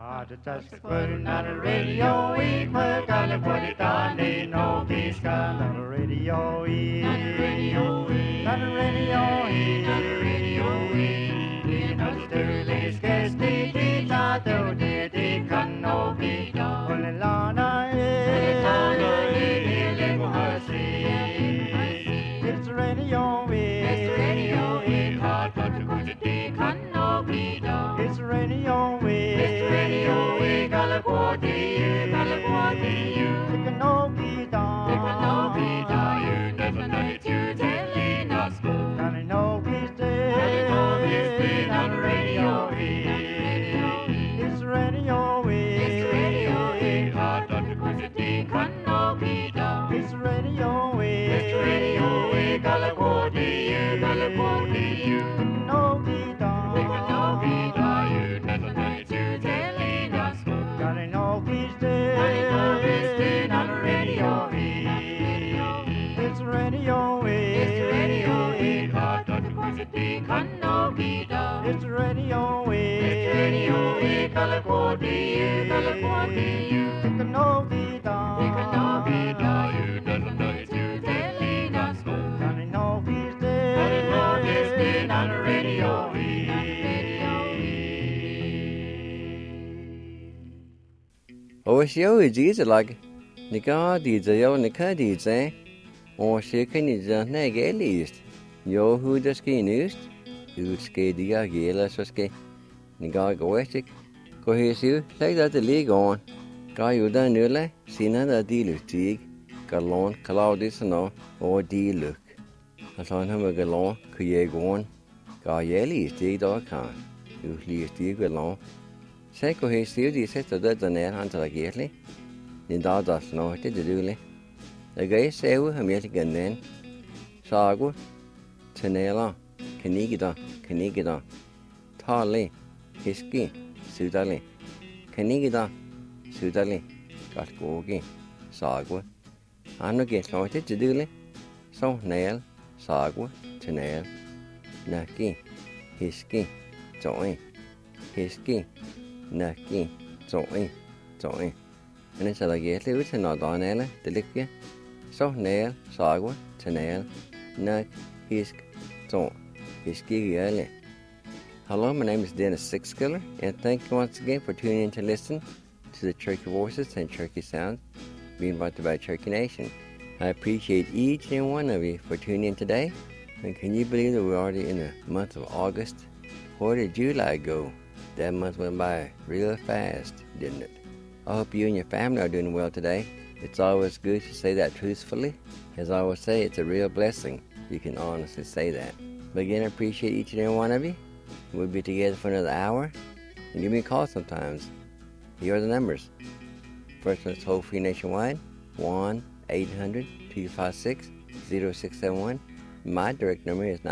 Just putting on the radio, we gotta put it on the no peace gun on the radio, on the radio, on the radio, on the radio, in the sterling sketch, the tato, the can no be done. Only Lana, it's the radio, it's the radio, hard but to go to the can no be done. It's the radio, It's radio, California, California, take a no be down. Take a no be down, you doesn't know it's you telling us. Johnny no he's dead. Johnny no he's dead on the radio. Oshio is easy like Nika DJ Nika DJ or shaking is a neg least. Yo who the skin used. Utske dia gela soske niga goestik kohesiu legda the league on ga yuda nule sina da dilutig galon cloudis no or diluk asan ham galon kuye gon ga yeli stig da kan utli stig galon se kohesiu di setta da ner antala geli din da das no te dule the gay seu ham yet ganen sagu tenela Kanigida, Tali, Hiski, Sudali, Kanigida, Sudali, Gatgogi, Sagwa, Anno get loited to duli, so nail, Sagwa, to nail, Naki, Hiski, Joy, Hiski, Naki, Joy, and it's a get with an odonella, delicia, so nail, Sagwa, to nail, Nak, Hisk, Joy. Hello, my name is Dennis Sixskiller, and thank you once again for tuning in to listen to the Cherokee Voices and Cherokee Sounds being brought to you by Cherokee Nation. I appreciate each and one of you for tuning in today, and can you believe that we're already in the month of August? Where did July go? That month went by real fast, didn't it? I hope you and your family are doing well today. It's always good to say that truthfully. As I always say, it's a real blessing. You can honestly say that. But again, I appreciate each and every one of you. We'll be together for another hour. And give me a call sometimes. Here are the numbers. First one is toll free nationwide. 1-800-256-0671. My direct number is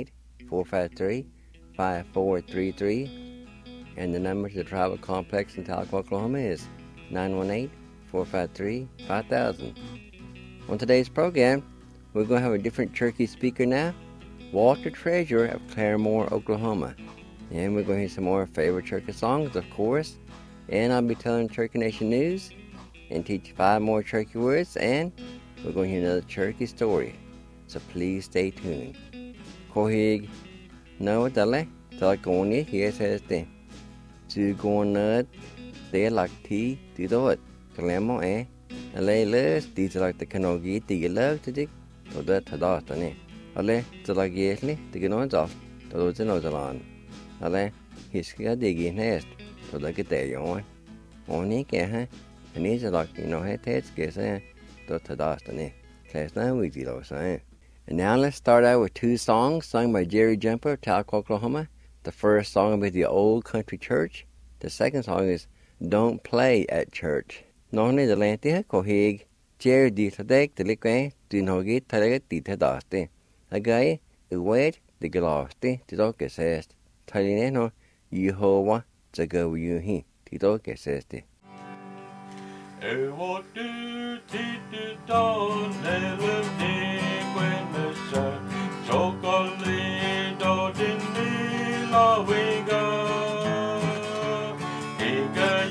918-453-5433. And the number to the Tribal Complex in Tahlequah, Oklahoma is 918-453-5000. On today's program, we're going to have a different Cherokee speaker now. Walter Treasure of Claremore, Oklahoma. And we're going to hear some more favorite Cherokee songs, of course. And I'll be telling Cherokee Nation news and teach 5 more Cherokee words. And we're going to hear another Cherokee story. So please stay tuned. Kohig no dale talakoni here says the to go nerd they like tea to do it. Claremore a lay less these like the canogi the love to dig or that hadastane. Ale talageli tiginonza to the nozalan. Ale hiska digi nest to the getayon. Oni keha and he's like heads guess to tadastane. Class 9 weeks say. And now let's start out with 2 songs sung by Jerry Jumper of Tahlequah, Oklahoma. The first song will be The Old Country Church. The second song is Don't Play at Church. Normally the lantia kohig Jerry di tadek the liquid do no get taleg di tadaste. A guy, a wait, the galosti, the dog says, Talineno, Yehovah, the go you he, the dog says. What do the dawn never think when the sun chocolate out in the lawing? Take a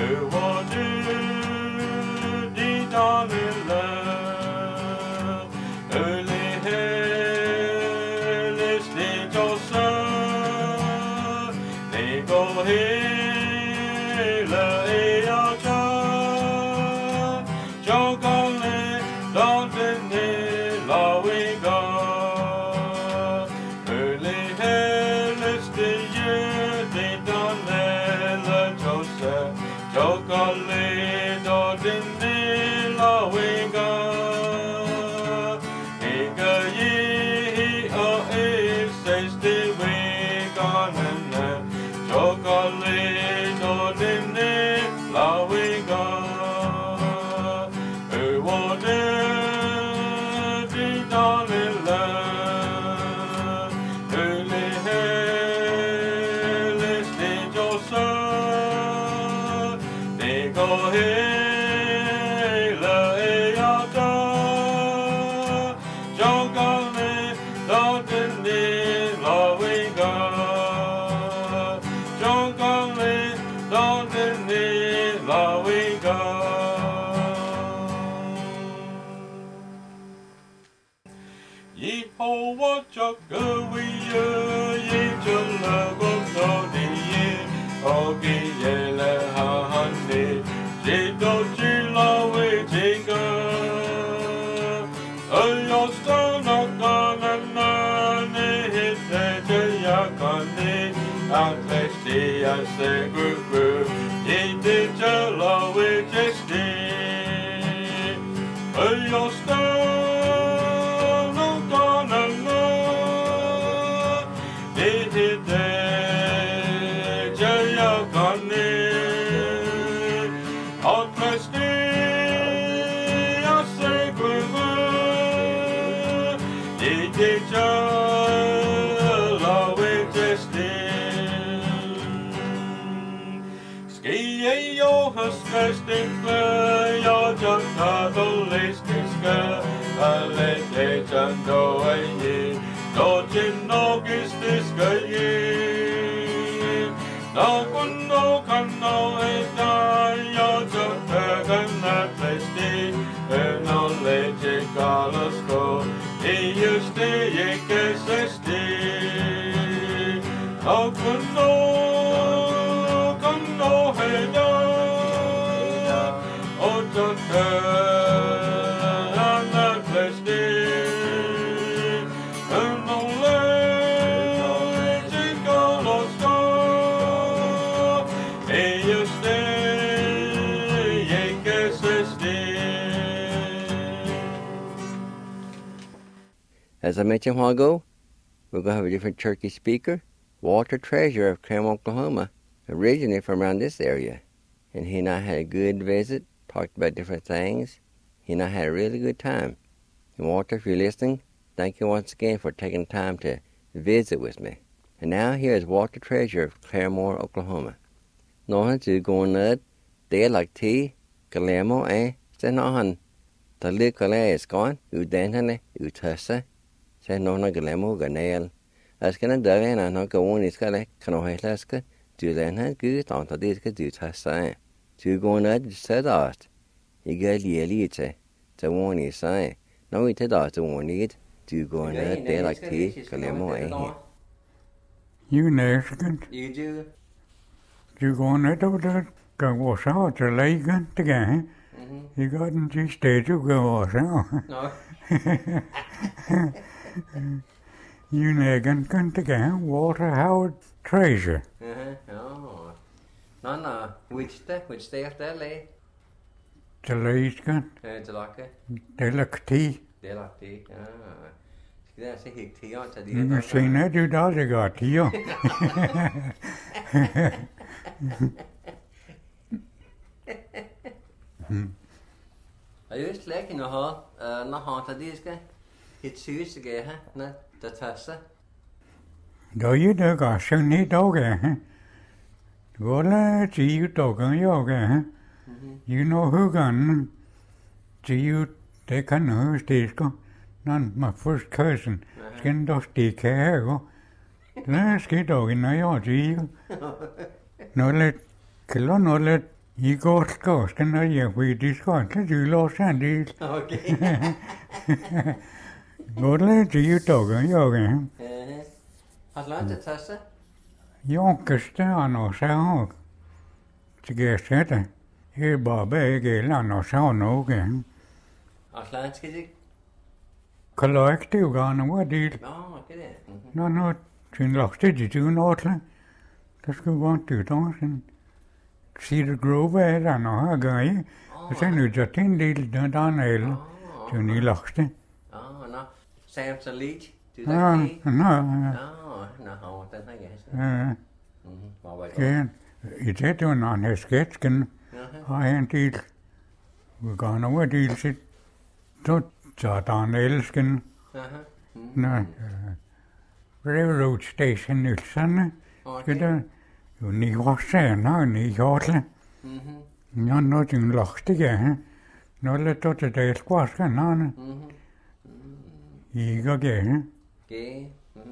我知的大日了，而你黑历史就生，你过黑了也要着，就讲你当真你老一个，而你黑历史也你当你了就是。就讲你到真你老一个，一个160为个人，就讲你到真你老一个，而我知道你了，而你黑历史就生。go hey la e ya da jo ga ne do tin ni la we ga jo ga ne do tin ni la we ga yi ho wa cha ge we ye je la go do ni ye o ge ye la ha ni chỉ đâu chỉ là vì chỉ có ở yêu sao nó có nên hết để chơi ya con đi ăn thế thì ăn sẽ gửi chỉ để chơi là vì chỉ ở yêu sao nó có nên để chơi ya con đi jag tar då listiska alla det jag då är då till någistiska någon då kan nå eta jag tar kan listi no leche kalasko i just det jag sesti någon då kan nå eta As I mentioned a while ago, we're going to have a different turkey speaker, Walter Treasure of Claremore, Oklahoma, originally from around this area. And he and I had a good visit, talked about different things. He and I had a really good time. And Walter, if you're listening, thank you once again for taking time to visit with me. And now here is Walter Treasure of Claremore, Oklahoma. Nohan to go nerd, they like tea, Claremore, say nohan. The little is gone, you dentally, you tussa. Say no Claremore, Ganel. As can a dove and I go on is gonna canoe do then had good on the disc do tussa. To go nerd, said art. You get elite, the one is say. No, it is the one need to go nerd, they like tea, Claremore, You Mexican? You do? You go on it over there, go wash out your leg again. You got into stage to go wash out. No. You Megan can again, Walter Howard Treasure. Oh. No. Which day after lay? The ladies can. The locker? They look tea. They like tea. Ah. That's a hick tea on to the You seen that, you does got tea on. I used to like in the hall, not haunted these guys. It's used to get, not the tassa. Do you do got some neat dog, Go let you dog on yoga, You know who gun? See you take on who's this go? Not my first cousin. Skin does take care go. Let's get dog in your see you. No let kill no let You go scores can I you we discuss you Los Angeles. Okay. Go let you talk yoga. Has lunch at Tessa? Jonkerstano sao to get set. Here Bobby again no sound again. Has lunch kizzy? Collective gone what did Oh, okay. no in lost did you not let's go on to Dawson. Cedar Grove I know a guy. Sen nu just in little down hill to New Lochte. Oh, no. Samson Leach? Do No, that key? no, No, that's not yes. Well, wait. again, it's it on his sketch can I ain't eat. We're gone over deal sit. Don't jot on Elskin. No, railroad station, Nilsson. Okay. You need what say now, need Hortley. No, nothing lost again. No, let out the day squash can on. You go again. Okay.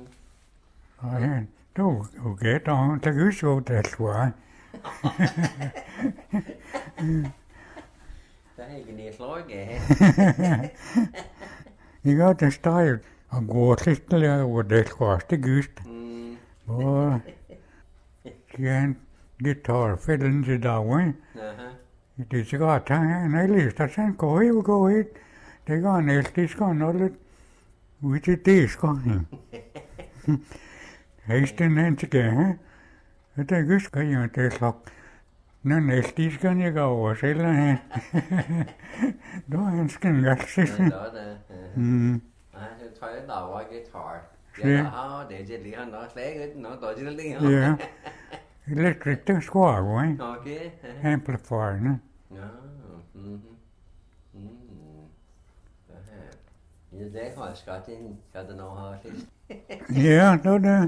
I do get on the goose road, that's why. Đấy, cái này lối kìa. You got to start a gorgeous with the squash the goose. Boy, can't guitar fiddling the dog way. It is got time, and I leave that and go it. They gone, this gone, all it. Which it is going. Hasten and again, eh? The goose can you taste lock. No, next is going to go, was it? Don't skin got sick. Đó nè. Thôi cái đầu qua cái thỏi. Để cho lý nó lấy nó tội chứ nó đi không? Yeah. Electric to squad, right? Okay. Amplifier, no? You there hỏi Scott in got to know how it is. Yeah, no, no.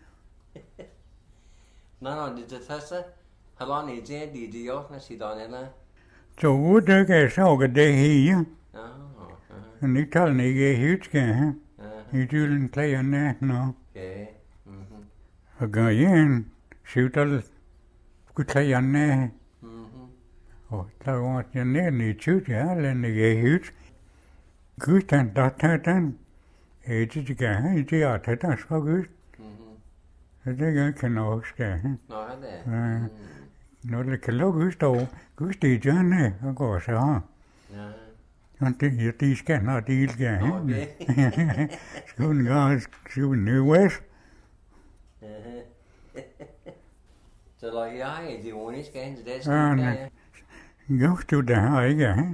No, did you test it? How long is it? Did you know she done it? So what do you say? Good day here. Oh. And he told me he huge guy. He didn't play on that, no. Okay. A guy in shoot all could play on there. Oh, that was in there, and he shoot, yeah, and he get huge. Good and that then. Age is guy, he out that's so good. I think I can know guy. Nó hết nè. Nó là cái lô cứ tì cho này, có sao? Anh tí cái nó tí cái. School guys, school New West. So like I do one is getting this. Go to the high guy.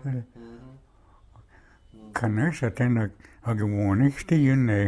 Kan jeg sætte en og våningstiden af.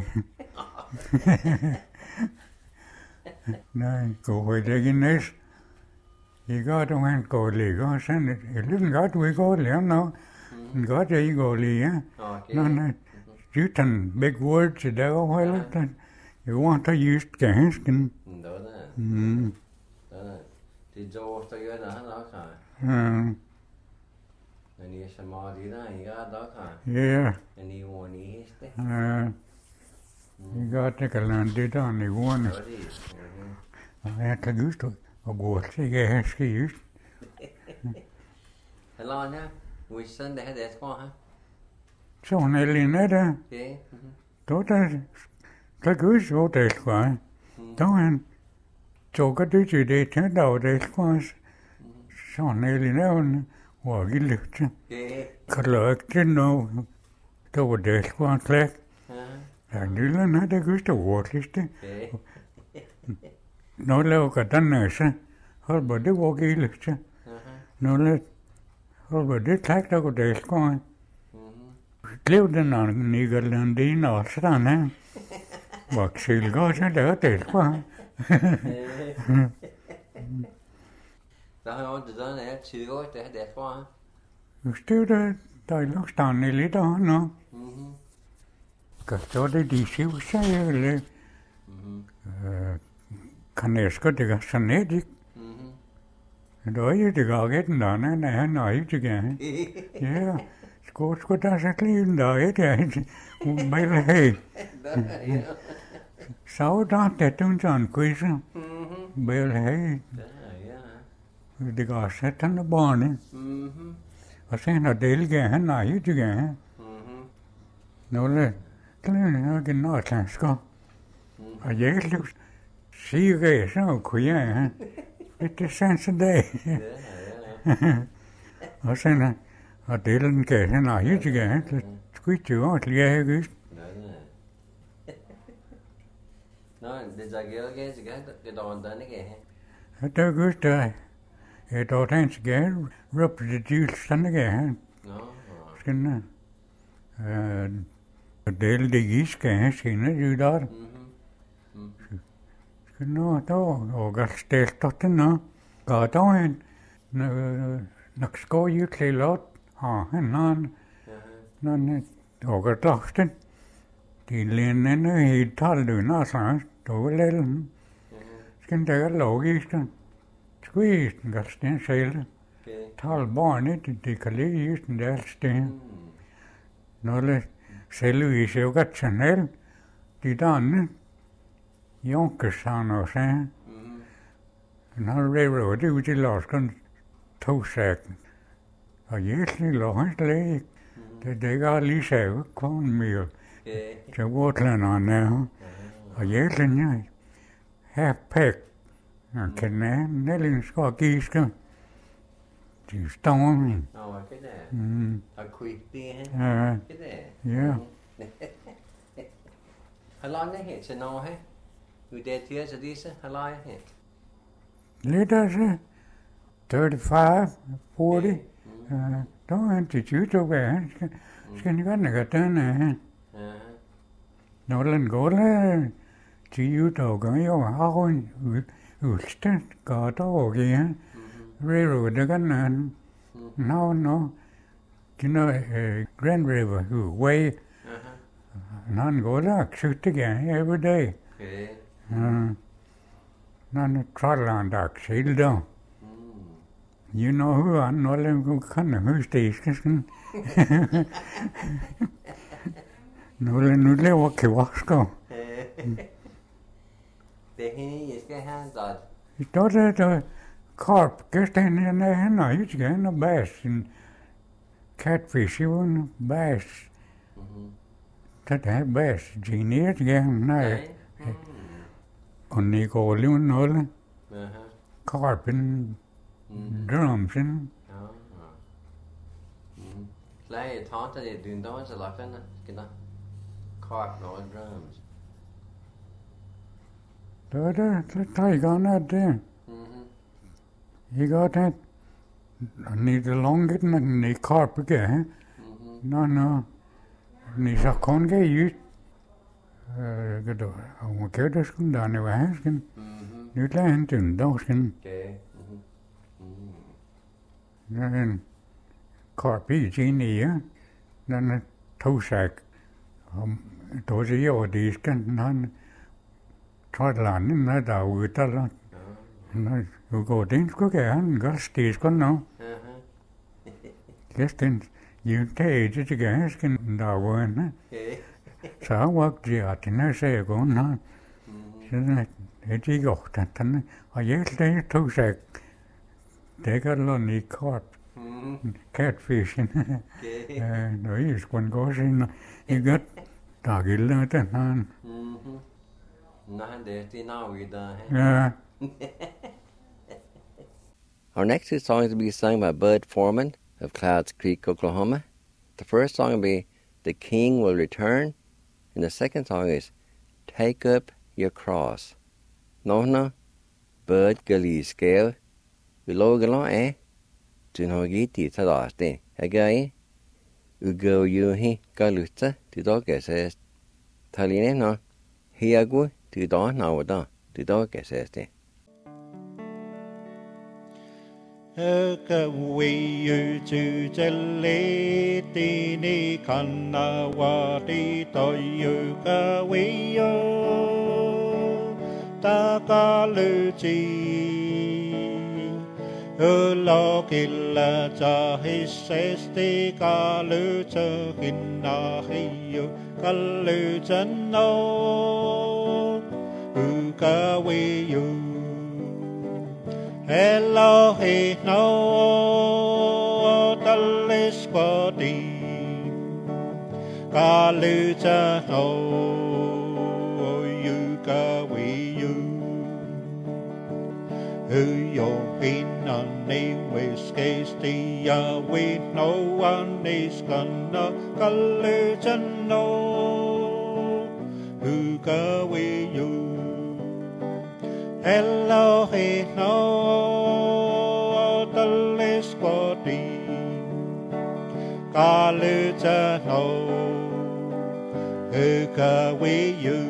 Nej, gå i det næste. I går du han går lige og sådan et lille godt vi går lige nu. Godt I går lige, ja. Nå, you can big words there well then. You want to use gansken. Đó nè. Đó nè. Thì dô tôi gjør det han også. Men I er meget i der, I gør det også. Yeah. Men I var i heste. You got to land it on the one. Jeg kan huske og gå til jeg skal huske. Hello nha. Vi send det her det for ha. Sådan er det der. Okay. Då der huske hvor det skal. Då han tog det til det til dag det skal. Sådan er det der. Hvor vi lytte. Kalak til nu. Der var det skal klæk. Ja, lille det huske hvor det. Nó leo cả tân này sao? Họ bảo đứa vô ghi lực chứ. Nó lên, họ bảo đứa khác đâu có để coi. Nếu đứa nào nghĩ gần lần đi nó sẽ nè. Bác sĩ có sẽ đỡ để qua. Der har jo det der er 20 år, det er derfor. Still der er nok stande lidt der nu. Kan så det de siv sig eller. Kan jeg skal det sådan net ikke? Då er det godt at den der nej han er ikke igen. Ja. Skulle der så lige der er det. Bare hey. Så der det du sådan quiz. Bare hey. Det går sæt han og barnet. Og sen har delge han nej ikke igen. Nogle kleine genotlandsko. Og jeg lust sige så kunne jeg. Det sense dag. Og sen har delen gav han nej ikke igen. Det skulle jo ordentligt jeg ikke. Nå, det er ikke det er den ikke. Det er godt der. Jeg tror han skal råbe det dyrelsen igen. Skal del det giske sine du der. Skal nå da og gastelt tot nå. Ga da en nok skal jo klart ha han og dachten. De lenen helt taluna så stolelen. Skal der logisk. Squeezed gasten selv. Tal barnet det kan lige den der sten. Nogle selvvis jo godt chanel. De danne. Jonkersan og så. Når railroad det ud i Laskan tog sækken. Og jeg lå hans læge. Det gav lige sæve kon mere. Til Waterland og jeg længe. Her pæk. Jeg kender Nellin skal giske. De stormer. Det der. Og quick det Ja. Det der. Ja. Hvor lang er det til nå her? Du det til så disse hvor lang er det? Lidt altså 35, 40. Der er en til 20 år. Skal ikke være den her. Når den går der 10 dage jo har hun udstedt godt og igen. Railroad det kan no. You know, Grand River way. Han går der shoot again every day. Nan Trotland sail down. You know who I know them kan huske det. Nu lever kvasker. Det hende jeg skal have dot. I thought that carp just in there, you can a bass and catfish, you want bass. That have bass, genius again, now. On the Golian, all carp and drums and. Play a taunt at doing dance a lot, and carp and all drums. That's I got that there. You got that? I need the long getting and the carp again. No. Need a con get you. Good. I won't get this come down the asking. You land in Dawson. Then carp is in here. Then a toe sack. Those are your days can none. Trotland in that I would tell. You go in again, got stage con now. Just in you take it again, skin da one. So I walked the out and I say, go on. So that it got that, and I yet lay two sack. They got lonely carp, catfishing. No use one goes in, you got doggy lot and yeah. Our next two songs will be sung by Bud Foreman of Clouds Creek, Oklahoma. The first song will be The King Will Return, and the second song is Take Up Your Cross. No, Bud Gully Scale, below Galon, Tunhogiti Tadaste, Again, Ugo Yuhi Galuta, to dog says, Taline no, Hiagu, to dawn now, to dog says. Ka we yu chu chale ti ni kana wa ti to yu ka we yo ta ka lu chi lo ki la cha hi ses ti ka lu cha kin na hi yo ka lu chan no ka we yo Elohi no talis quadi Kaluta no yuka we you Yo hinani whiskey stia we no one is gonna Kaluta no yuka we you Elohi no talis quadi Kaluta no yuka we you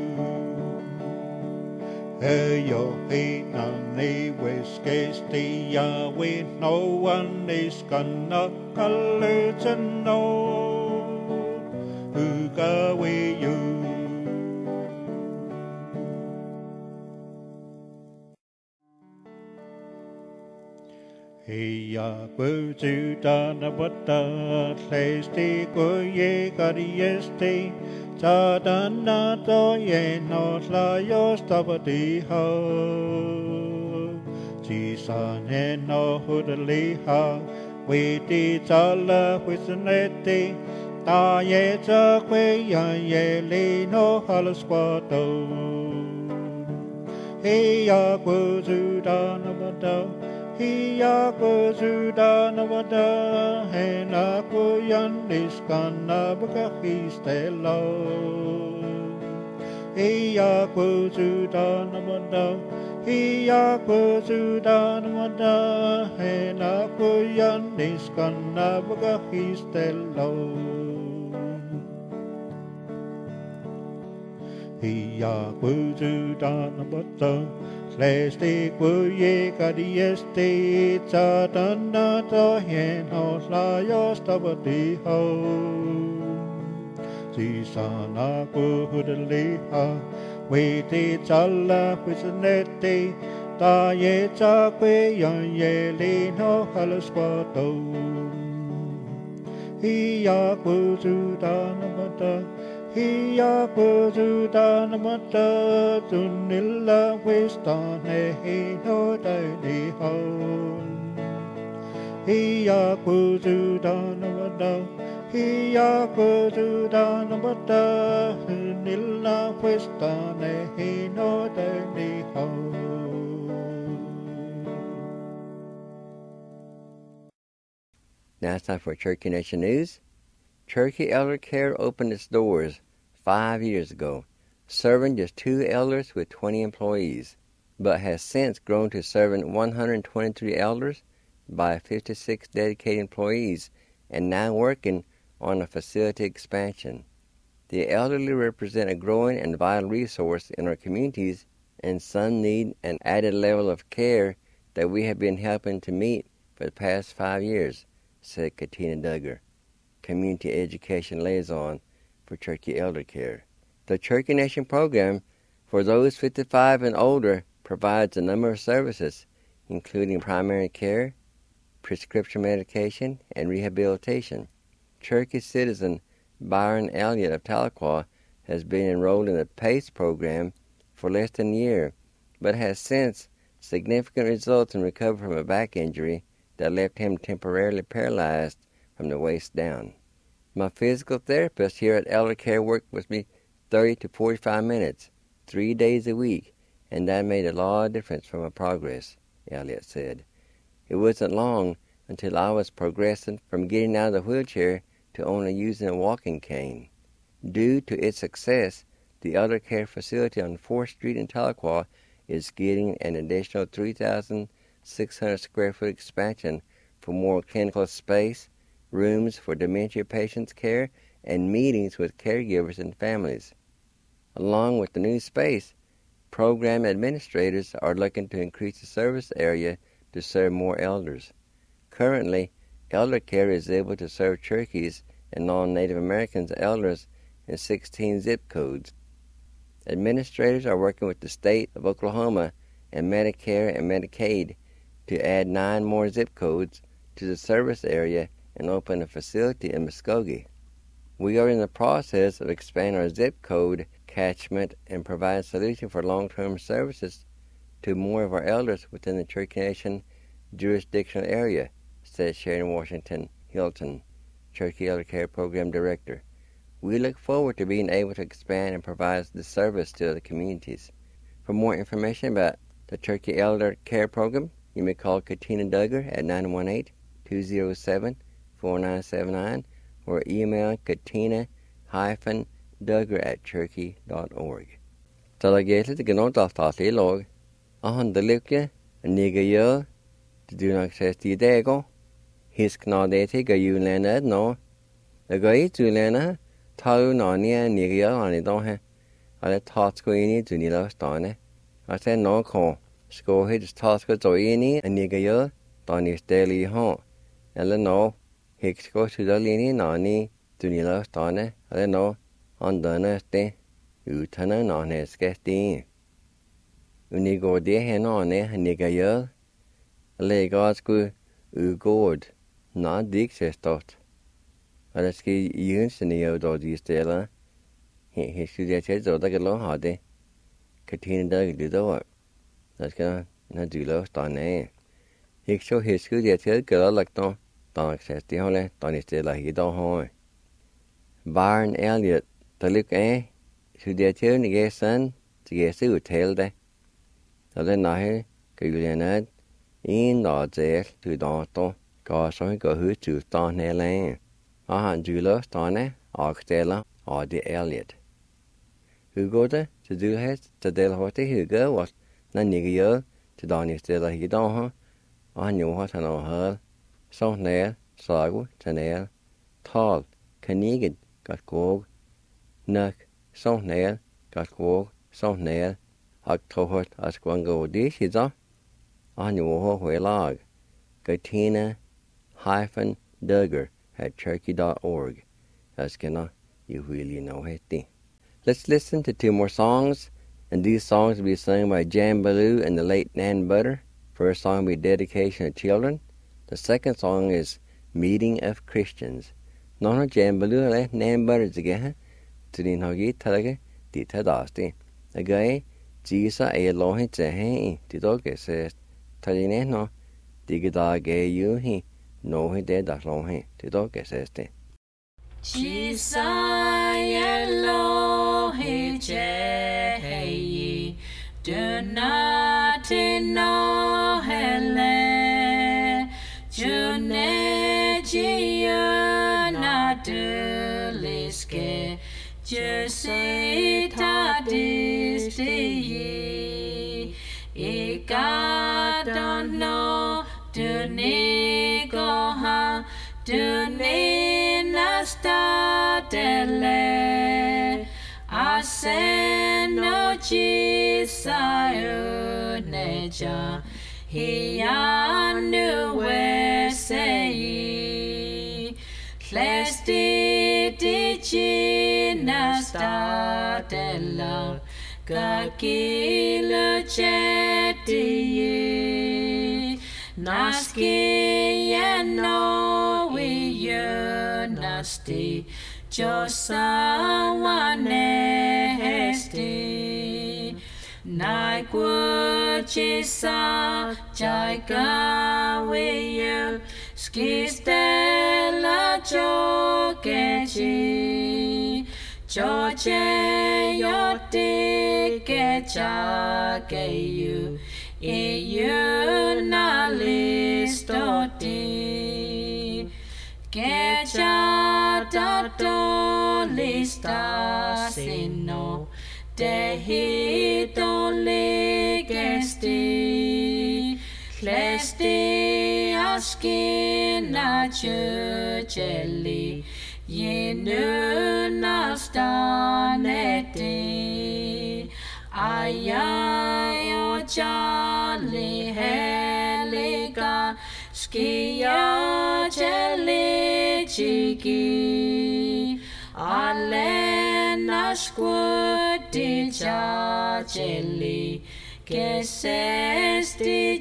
Yo hinani whiskey stia we no one is gonna Kaluta no yuka we you Hiya kuju dana bata testi kuye kariesti Chadana to ye no slayo stabati ho Chisane no hudaliha Witi chala wisneti Ta ye cha kwe ya ye li no halasquato Hiya kuju dana bata Hiya kujuda navada hena kuyandis kana bakahistelo. Hiya kujuda navada, hiya kujuda navada hena kuyandis kana bakahistelo. Hiya kujuda navada. Lesti kuye kadiesti chadana to hen ho slayo stabati ho Sisana kuhudaliha Witi chala wisneti Ta ye cha kwe yan ye li no halasquato Hiya kujudana mata Hiya kujudana mata Tunilla wistane he no daini ho Hiya kujudana mata Hiya kujudana mata Tunilla wistane he no daini ho Now it's time for Cherokee Nation News. Cherokee Elder Care opened its doors 5 years ago, serving just 2 elders with 20 employees, but has since grown to serving 123 elders by 56 dedicated employees and now working on a facility expansion. The elderly represent a growing and vital resource in our communities, and some need an added level of care that we have been helping to meet for the past 5 years, said Katina Duggar, Community Education Liaison for Cherokee Elder Care. The Cherokee Nation program for those 55 and older provides a number of services, including primary care, prescription medication, and rehabilitation. Cherokee citizen Byron Elliott of Tahlequah has been enrolled in the PACE program for less than a year, but has since significant results in recovery from a back injury that left him temporarily paralyzed from the waist down. My physical therapist here at Elder Care worked with me 30 to 45 minutes, 3 days a week, and that made a lot of difference for my progress, Elliott said. It wasn't long until I was progressing from getting out of the wheelchair to only using a walking cane. Due to its success, the Elder Care facility on 4th Street in Tahlequah is getting an additional 3,600 square foot expansion for more clinical space, rooms for dementia patients' care, and meetings with caregivers and families. Along with the new space, program administrators are looking to increase the service area to serve more elders. Currently, Elder Care is able to serve Cherokees and non-Native Americans elders in 16 zip codes. Administrators are working with the state of Oklahoma and Medicare and Medicaid to add 9 more zip codes to the service area and open a facility in Muskogee. We are in the process of expanding our zip code catchment and provide solutions for long-term services to more of our elders within the Cherokee Nation jurisdictional area, said Sharon Washington Hilton, Cherokee Elder Care Program Director. We look forward to being able to expand and provide this service to the communities. For more information about the Cherokee Elder Care Program, you may call Katina Duggar at 918-207-4979 or email katina-duggar@cherokee.org. Talagétli gnodaltali log, ahandalukje, nigayel, to do not access the dego, his knadeti gayulena no, the gay tulena, talu nania nigayel anidonhe, ale tatskoini dunilostane. I said no con, sco his tasko zoini and nigayel, donis daily hon, ele no, hixco to the lini nani, dunilostane, ale no, andanaste. Utana nane skesti. Unigo de henane nigayel. Legasku ugod. Na dixestot. Alaski yunsenio do di stella. He should get his oda galo hade. Katina dug lido. That's gonna na dulo stane. He show his school get his girl like no. Don't access the hole. Don't stella he don't hoy. Barn Elliot. The look Su dia chơi ni ghé san, thì ghé sư hotel đây. Đó là nói cái người này in đó dễ từ đó to, có số cái hứa chữ to này lên. Ở hàng chữ lớn to này, ở cái đây là ở the Elliot. Hứa có đó, thì chữ hết, thì đây là cái hứa cái vật, nên những cái nhớ, thì đó như thế là cái đó ha. Ở nhiều hóa thành ở hơn, sau này, sau của thành này, tall, canigid, gạt cố, nấc. Song nail, got walk, song nail, hot tohot, as quango dish is on your way log. Katina-Duggar at cherokee.org. That's gonna, you really know it. Let's listen to two more songs, and these songs will be sung by Jan Ballou and the late Nan Butter. First song will be Dedication of Children. The second song is Meeting of Christians. No, Jan Ballou and Nan Butter again. Tudin hogi talaga di tadasti. Agay jisa ay lohi jahe di doge se tadine no digida ge yu hi no hi de da lohi di doge se ste. Jisa ay lohi jahe do not no hele june jiya na de liske. Je sais ta destinée, et God don't know de négoha, de nénastatele, a se no jisayo neja, he anu wesei, lesti dicina statella, kakila chetiye, naski no we nasti, josawane hesti, naikuchisa jaikawe skistela chokechi, choche yote kechakeyu, iyu na listoti, kecha tato lista sino, dehito ligesti, klesti askina chucheli, yinu nastaneti, ayayo jali heliga, skia jeli chiki, alena squati jeli, que sesti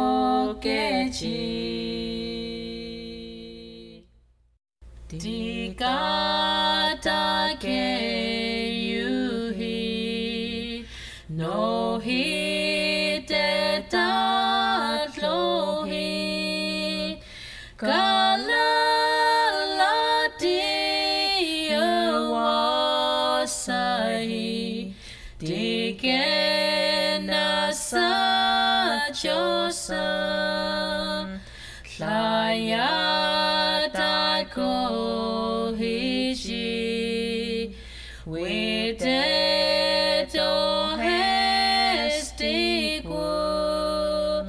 chokechi. Digata ke yuhi, no hite chosa Laya ta ko hishi with it o hesti ko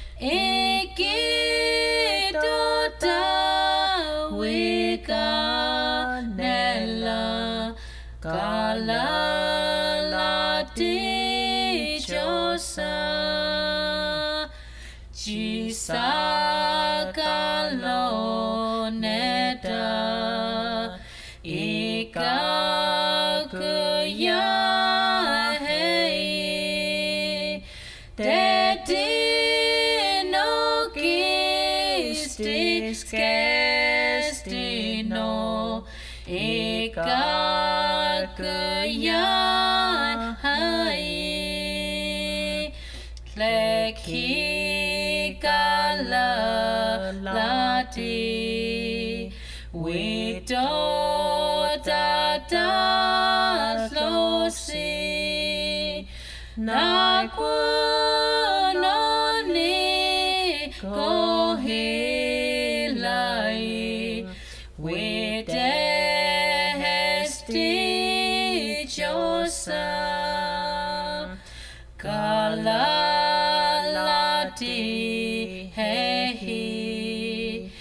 ikito ta wika nella kala la ti chosa Jisa kalo neta ika kuya hei Teti no kisti skesti no ika kuya hei Leki kala lati Wito tata slosi Nakwa ni kohilai Wite hesti chosa Kala lati hehi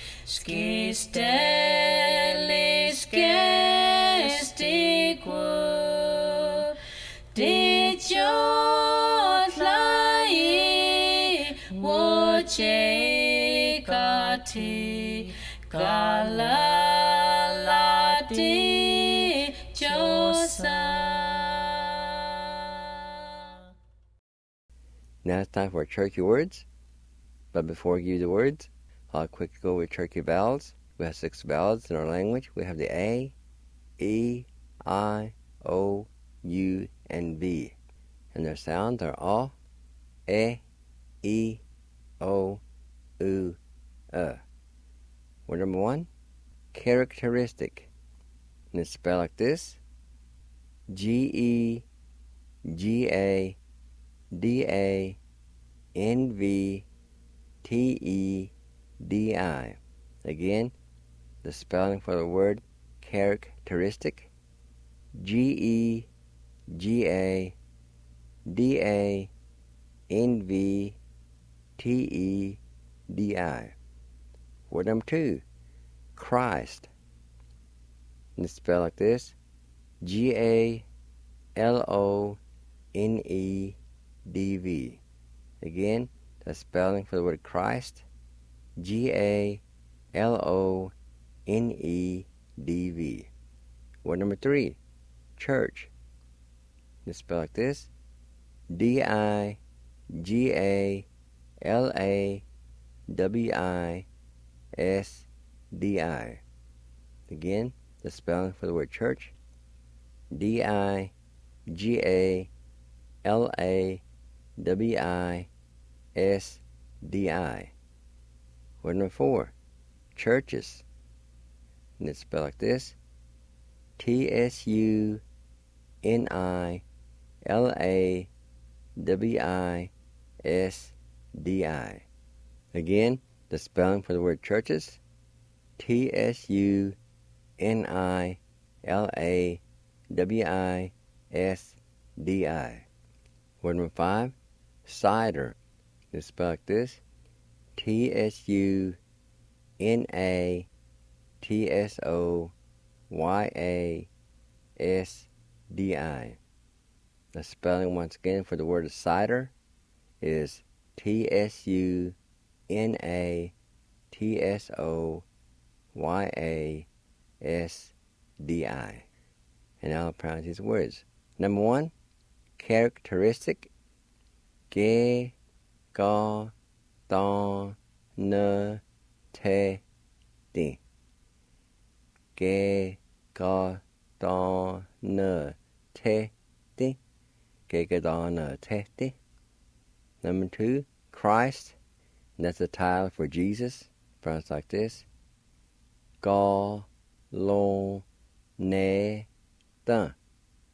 Skistelis gestiqua Dijotlai Wochekati Kala lati chosa Now it's time for Cherokee words. But before I give you the words, I'll quickly go with Cherokee vowels. We have 6 vowels in our language. We have the A, E, I, O, U, and V. And their sounds are A, E, O, U, Word number 1, characteristic. And it's spelled like this: G-E-G-A-D-A-N-V-T-E-D-I. Again, the spelling for the word characteristic: G-E-G-A-D-A-N-V-T-E-D-I. Word number 2, Christ. And it's spelled like this: G-A-L-O-N-E-D-V. Again, the spelling for the word Christ: G-A-L-O-N-E-D-V. Word number 3, church. And it's spelled like this: D-I-G-A-L-A-W-I-S-D-I. Again, the spelling for the word church: D-I-G-A-L-A-W-I-S-D-I. Word number 4, churches. And it's spelled like this: T-S-U-N-I-L-A-W-I-S-D-I. Again, the spelling for the word churches: T-S-U-N-I-L-A-W-I-S-D-I. Word number 5, cider. It's spelled like this: T-S-U-N-A-T-S-O-Y-A-S-D-I. The spelling once again for the word cider is T-S-U-N-A-T-S-O-Y-A-S-D-I. And now I'll pronounce these words. Number 1, characteristic: Ge, ga, da, na, te, di. Ge, ga, da, na, te, di. Ge, ga, da, na, te, di. Number 2, Christ. And that's the title for Jesus. Pronounced like this: Ga, lo, ne, da.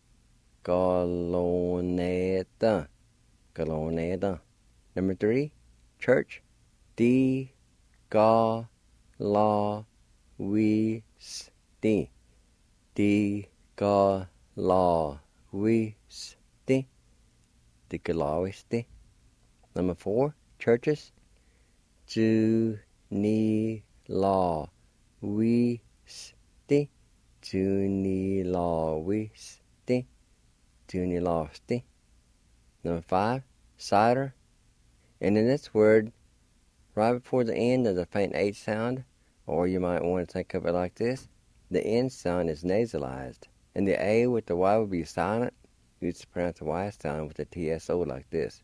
Ga, lo, ne, da. Ga, lo, ne, da. Number 3, church. D, ga, la, we, sti. D, ga, la, we, sti. D, ga, la, we, sti. Number 4, churches. Ju, ni, la, we, sti. Ju, ni, la, we, sti. Ju, ni, la, sti. Number 5, cider. And in this word, right before the end of the faint H sound, or you might want to think of it like this, the N sound is nasalized, and the A with the Y will be silent. You used to pronounce the Y sound with the TSO like this.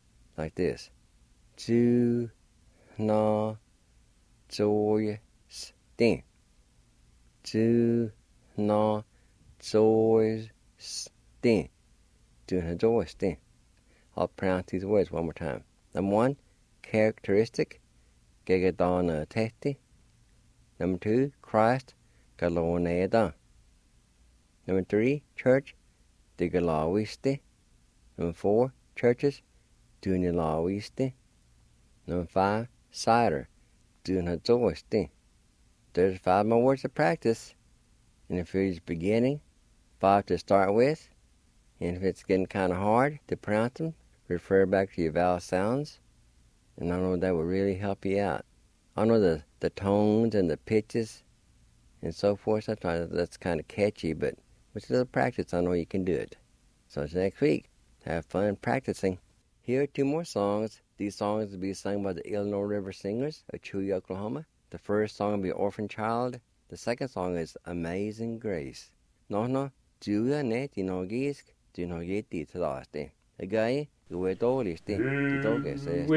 Ju, na, joy, stin. Ju, na, joy, stin. Ju, na, joy, stin. I'll pronounce these words one more time. Number 1, characteristic, gegadana testi. Number 2, Christ, galoneda. Number 3, church, digalawisti. Number 4, churches, dunilawisti. Number 5, cider, dunajoisti. There's 5 more words to practice. And if you're just beginning, 5 to start with. And if it's getting kind of hard to pronounce them, refer back to your vowel sounds. And I know that will really help you out. I know the tones and the pitches and so forth. Sometimes that's kind of catchy, but with a little practice, I know you can do it. So until next week, have fun practicing. Here are 2 more songs. These songs will be sung by the Illinois River Singers of Chewy, Oklahoma. The first song will be Orphan Child. The second song is Amazing Grace. No, Julia ne tinogisk, tinogiti tadaste. Again, we dolisti, titogese.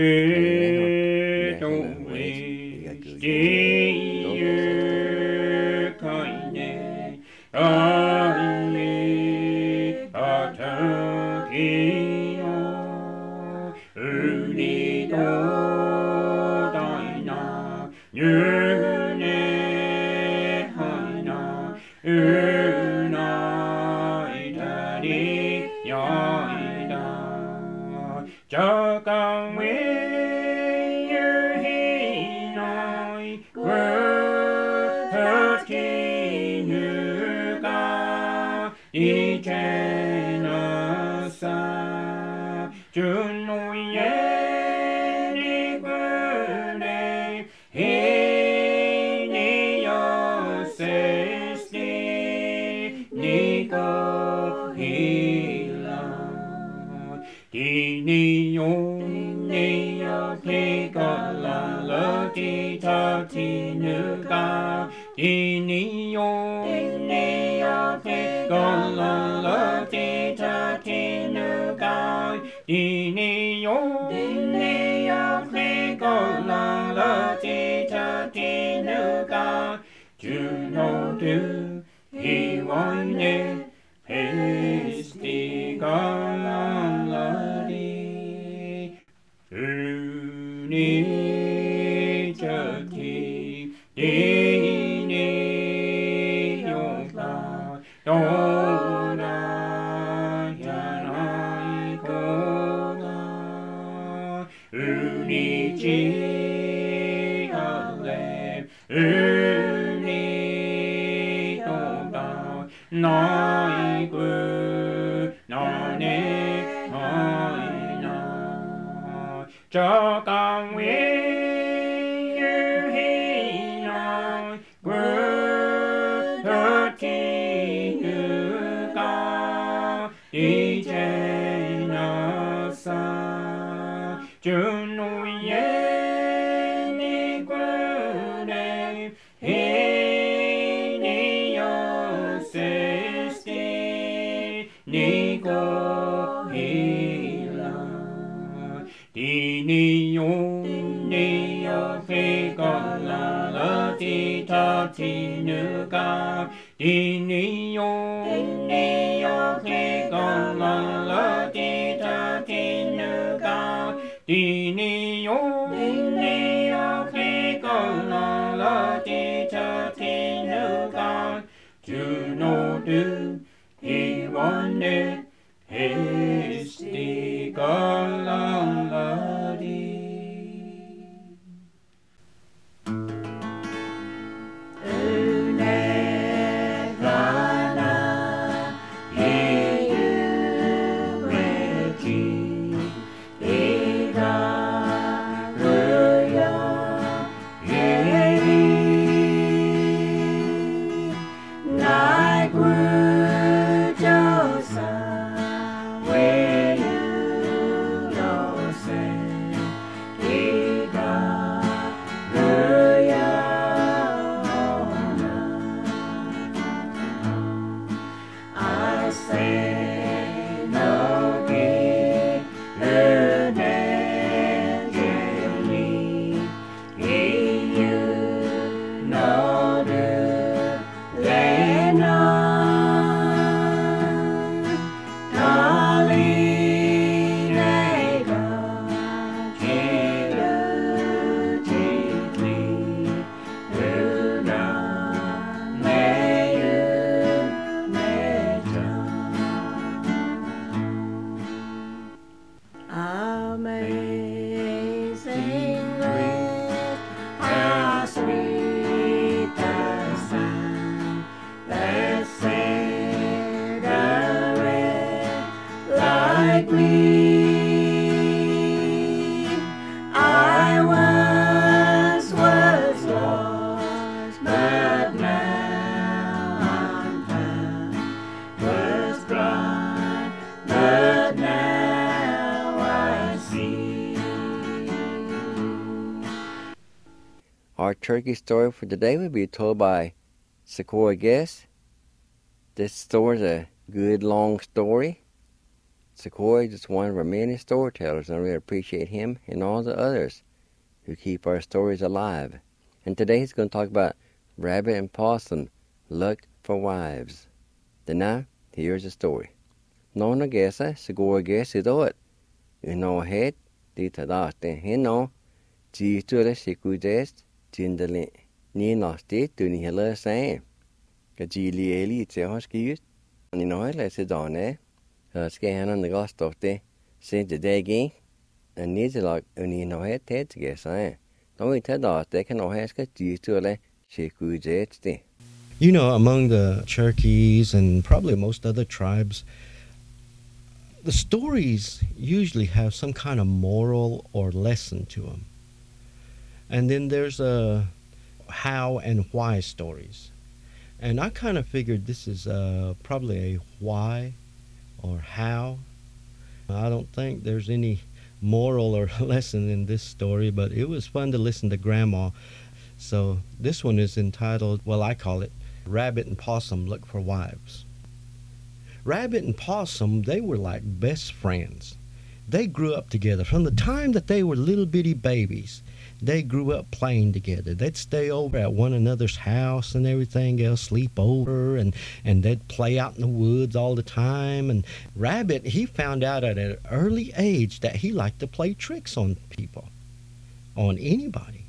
turkey story for today will be told by Sequoia Guest. This story is a good long story. Sequoia is just one of our many storytellers, and I really appreciate him and all the others who keep our stories alive. And today he's going to talk about Rabbit and Possum look for wives. Then now, here's the story. Nona gesa, Sequoia Guest is it. You know head, di tadaste, he no. Jiture Sikudest, Jindali, Ni Nosti, Duni Hilla Sam. Gajili Eli, it's a husky. And you know it, let's sit on there. Scan on the ghost of the Saint the day game. And needs a like only no head, Ted to guess I am. No, we tell us they can no ask a Jiture Sikudest. You know, among the Cherokees and probably most other tribes, the stories usually have some kind of moral or lesson to them. And then there's how and why stories. And I kind of figured this is probably a why or how. I don't think there's any moral or lesson in this story, but it was fun to listen to Grandma. So this one is entitled, well, I call it, Rabbit and Possum Look for Wives. Rabbit and Possum, they were like best friends. They grew up together from the time that they were little bitty babies. They grew up playing together. They'd stay over at one another's house and everything else, sleep over, and they'd play out in the woods all the time. And Rabbit, he found out at an early age that he liked to play tricks on people, on anybody.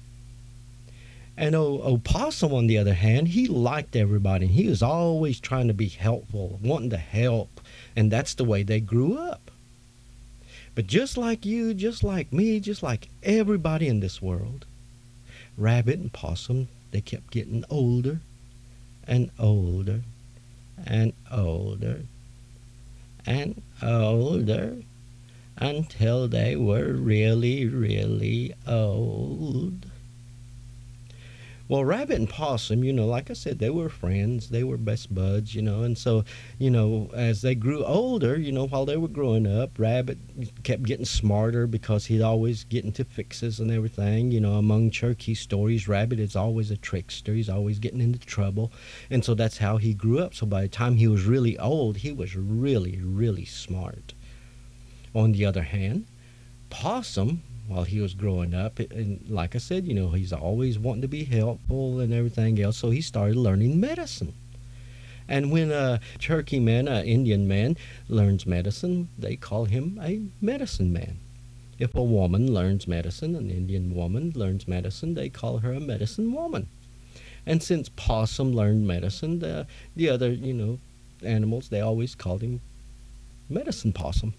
And Possum, on the other hand, he liked everybody. He was always trying to be helpful, wanting to help, and that's the way they grew up. But just like you, just like me, just like everybody in this world, Rabbit and Possum, they kept getting older and older and older and older until they were really, really old. Well, Rabbit and Possum, you know, like I said, they were friends. They were best buds, you know. And so, you know, as they grew older, you know, while they were growing up, Rabbit kept getting smarter because he'd always get into fixes and everything. You know, among Cherokee stories, Rabbit is always a trickster. He's always getting into trouble. And so that's how he grew up. So by the time he was really old, he was really, really smart. On the other hand, Possum, while he was growing up, and like I said, you know, he's always wanting to be helpful and everything else, so he started learning medicine. And when a Cherokee man, an Indian man, learns medicine, they call him a medicine man. If a woman learns medicine, an Indian woman learns medicine, they call her a medicine woman. And since Possum learned medicine, the other, you know, animals, they always called him Medicine Possum.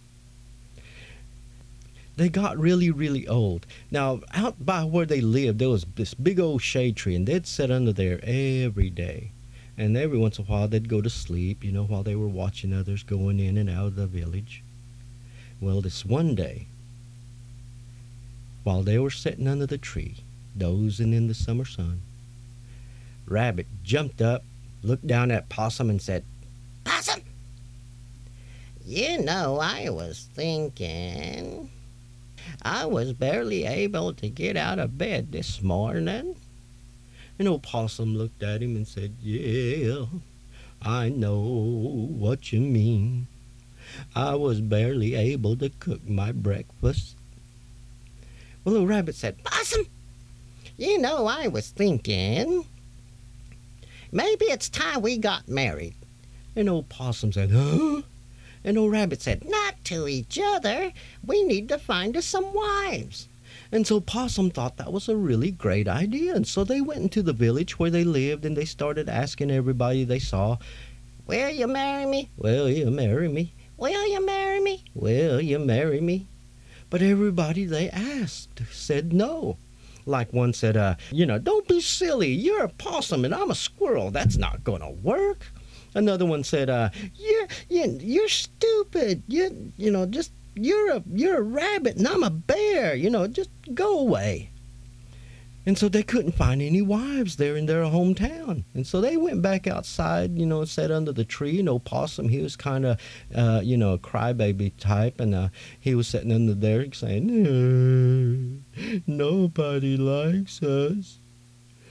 They got really, really old. Now, out by where they lived, there was this big old shade tree, and they'd sit under there every day. And every once in a while, they'd go to sleep, you know, while they were watching others going in and out of the village. Well, this one day, while they were sitting under the tree, dozing in the summer sun, Rabbit jumped up, looked down at Possum, and said, "Possum, you know, I was thinking. I was barely able to get out of bed this morning." And old Possum looked at him and said, "Yeah, I know what you mean. I was barely able to cook my breakfast." Well, old Rabbit said, "Possum, you know, I was thinking, maybe it's time we got married." And old Possum said, "Huh?" And old Rabbit said, "Not to each other. We need to find us some wives." And so Possum thought that was a really great idea. And so they went into the village where they lived, and they started asking everybody they saw, "Will you marry me? Will you marry me? Will you marry me? Will you marry me?" But everybody they asked said no. Like one said, you know, "Don't be silly. You're a possum and I'm a squirrel. That's not going to work." Another one said, "You're stupid. You know, just you're a rabbit and I'm a bear. You know, just go away." And so they couldn't find any wives there in their hometown. And so they went back outside, you know, sat under the tree. You know, Possum, he was kind of, you know, a crybaby type. And he was sitting under there saying, "Nobody likes us.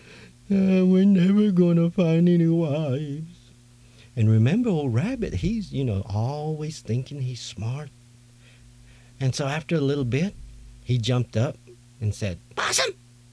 We're never gonna find any wives. And remember, old Rabbit, he's, always thinking he's smart. And so after a little bit, he jumped up and said, Possum,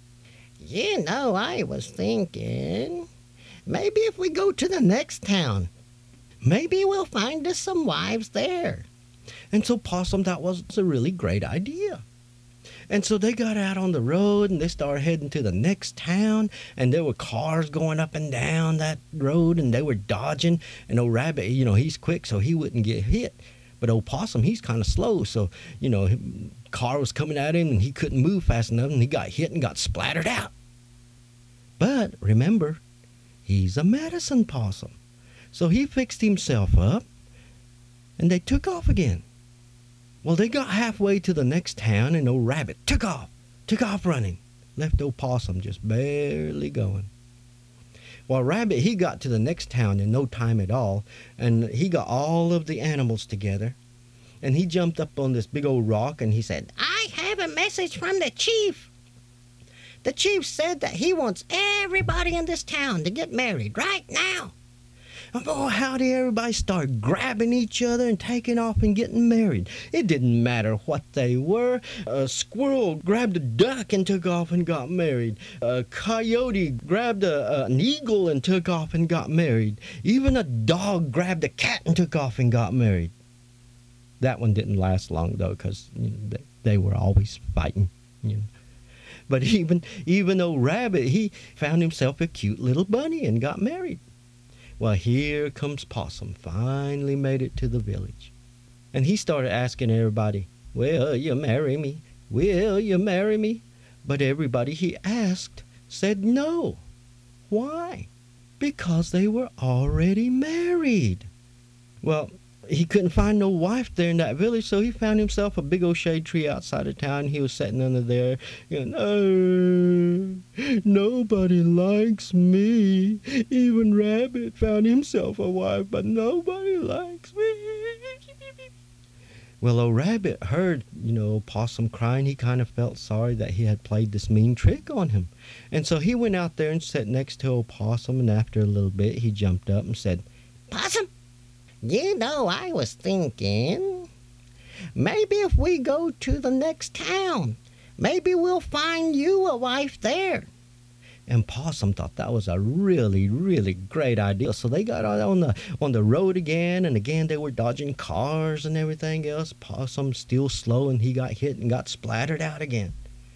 I was thinking, maybe if we go to the next town, maybe we'll find us some wives there. And so Possum, that was a really great idea. And so they got out on the road and they started heading to the next town, and there were cars going up and down that road and they were dodging. And old Rabbit, he's quick so he wouldn't get hit. But old Possum, he's kind of slow, so, car was coming at him and he couldn't move fast enough and he got hit and got splattered out. But remember, he's a medicine possum. So he fixed himself up and they took off again. Well, they got halfway to the next town and old Rabbit took off running, left old Possum just barely going. Well, Rabbit, he got to the next town in no time at all, and he got all of the animals together, and he jumped up on this big old rock and he said, I have a message from the chief. The chief said that he wants everybody in this town to get married right now. And boy, how did everybody start grabbing each other and taking off and getting married. It didn't matter what they were. A squirrel grabbed a duck and took off and got married. A coyote grabbed an eagle and took off and got married. Even a dog grabbed a cat and took off and got married. That one didn't last long, though, because they were always fighting. But even old Rabbit, he found himself a cute little bunny and got married. Well, here comes Possum, finally made it to the village. And he started asking everybody, will you marry me? Will you marry me? But everybody he asked said no. Why? Because they were already married. Well, he couldn't find no wife there in that village, so he found himself a big old shade tree outside of town. He was sitting under there, nobody likes me. Even Rabbit found himself a wife, but nobody likes me. Well, old Rabbit heard, Possum crying. He kind of felt sorry that he had played this mean trick on him. And so he went out there and sat next to old Possum, and after a little bit, he jumped up and said, Possum, I was thinking, maybe if we go to the next town, maybe we'll find you a wife there. And Possum thought that was a really, really great idea. So they got out on the road again, and again they were dodging cars and everything else. Possum still slow, and he got hit and got splattered out again.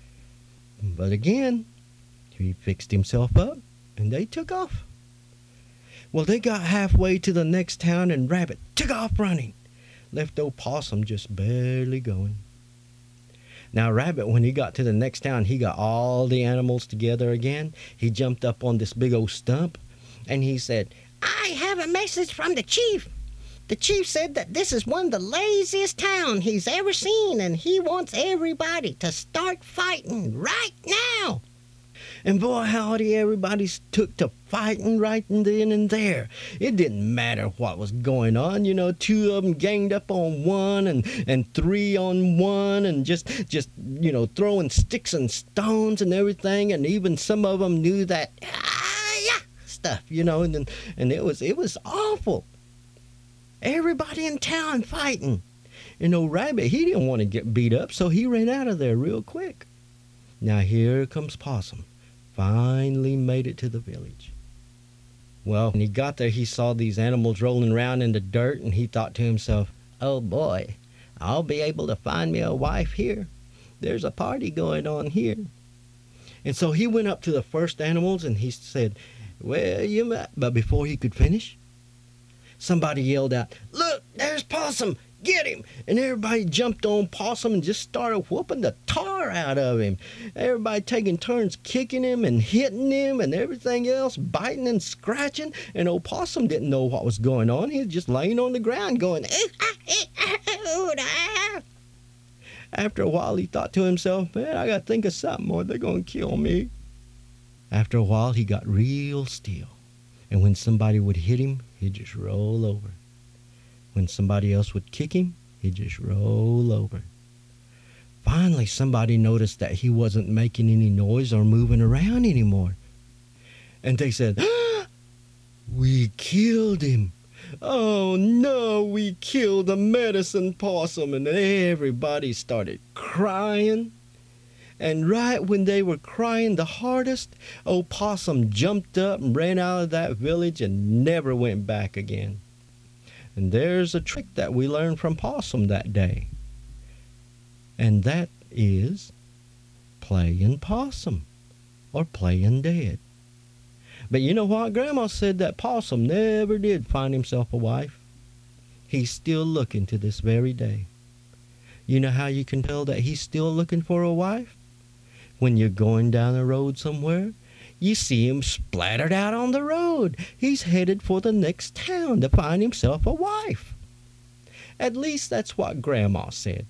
But again, he fixed himself up, and they took off. Well, they got halfway to the next town, and Rabbit took off running, left old Possum just barely going. Now, Rabbit, when he got to the next town, he got all the animals together again. He jumped up on this big old stump, and he said, I have a message from the chief. The chief said that this is one of the laziest towns he's ever seen, and he wants everybody to start fighting right now. And boy, howdy, everybody took to fighting right then and there. It didn't matter what was going on. Two of them ganged up on one and three on one and just throwing sticks and stones and everything. And even some of them knew that, stuff, and it was awful. Everybody in town fighting. Old Rabbit, he didn't want to get beat up, so he ran out of there real quick. Now here comes Possum. Finally made it to the village. Well, when he got there, he saw these animals rolling around in the dirt, and he thought to himself, oh boy, I'll be able to find me a wife here. There's a party going on here. And so he went up to the first animals, and he said, but before he could finish, somebody yelled out, look, there's Possum. Get him! And everybody jumped on Possum and just started whooping the tar out of him. Everybody taking turns kicking him and hitting him and everything else, biting and scratching. And old Possum didn't know what was going on. He was just laying on the ground going, After a while, he thought to himself, man, I got to think of something or they're going to kill me. After a while, he got real still. And when somebody would hit him, he'd just roll over. When somebody else would kick him, he'd just roll over. Finally, somebody noticed that he wasn't making any noise or moving around anymore. And they said, "We killed him. Oh no, we killed the medicine possum." And everybody started crying. And right when they were crying the hardest, old Possum jumped up and ran out of that village and never went back again. And there's a trick that we learned from Possum that day. And that is playing possum or playing dead. But you know what? Grandma said that Possum never did find himself a wife. He's still looking to this very day. You know how you can tell that he's still looking for a wife? When you're going down the road somewhere, you see him splattered out on the road. He's headed for the next town to find himself a wife. At least that's what Grandma said.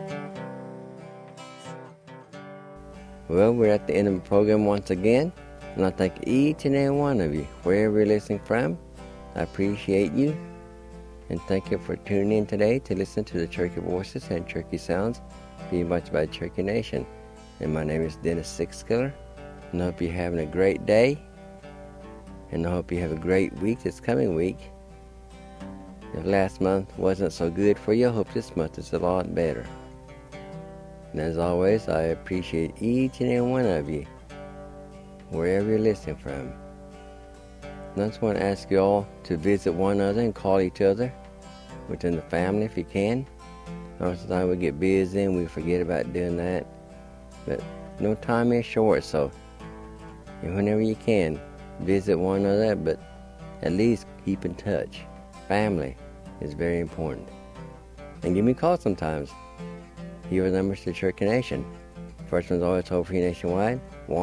Well, we're at the end of the program once again. And I thank each and every one of you, wherever you're listening from. I appreciate you. And thank you for tuning in today to listen to the Cherokee Voices and Cherokee Sounds being brought to you by Cherokee Nation. And my name is Dennis Sixskiller. And I hope you're having a great day. And I hope you have a great week this coming week. If last month wasn't so good for you, I hope this month is a lot better. And as always, I appreciate each and every one of you, wherever you're listening from. And I just want to ask you all to visit one another and call each other within the family if you can. Most of the time we get busy and we forget about doing that. But no time is short, so whenever you can, visit one another, but at least keep in touch. Family is very important. And give me a call sometimes. Here are the numbers to Cherokee Nation. First one's always toll free nationwide,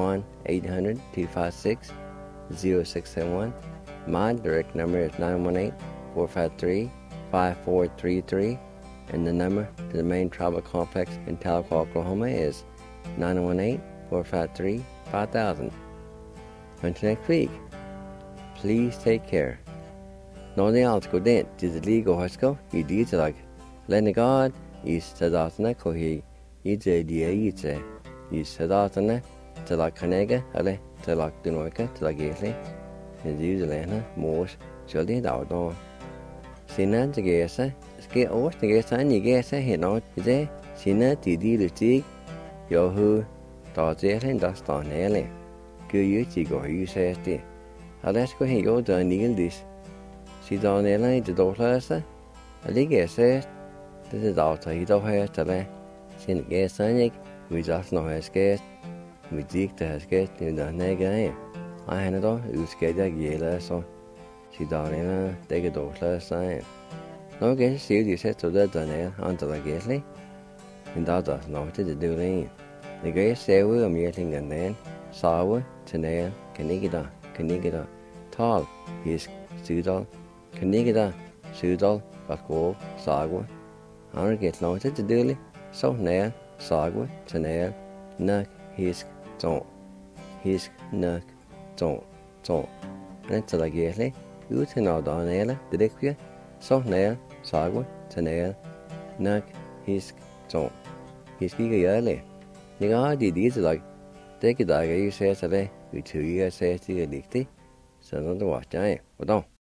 1-800-256-0671. My direct number is 918-453-5433. And the number to the main tribal complex in Tahlequah, Oklahoma is 918-453-5000. Until next week, please take care. Nåde allt går det till det liga och härsko I ditlag. Lenegad I stadatna kohi I det diaite I stadatna till la kanega eller till la dunoika till la gesli. Det udelena mors skulle daudon. Sina det gesa ske åt det gesa ni gesa henot det sina tidi lutig yohu tazelen dastanele. Guyuti go yusesti. Alasko he yo da nigildis. Si danela de dolasa. Aligese det dauta I do hæstale. Sin gesanik vi just no hæsket. Vi digte hæsket I da nega. I han do uskeda gela så. Si danela de dolasa. No ges si di set to da danel antala gesli. In da das no te de dulin. The ges sewu amyeting and then sawa tenea kanigida tal his sudal kanigida sudal bakko sagwa anar get noted to duli so nail sagwa tenea nak his ton nak ton and till I get it you to know donela direkvia so nail sagwa tenea nak his ton his giga yale niga di these like det dagar ju säger så det vi tror ju säger till det riktigt så då var det ja. Och då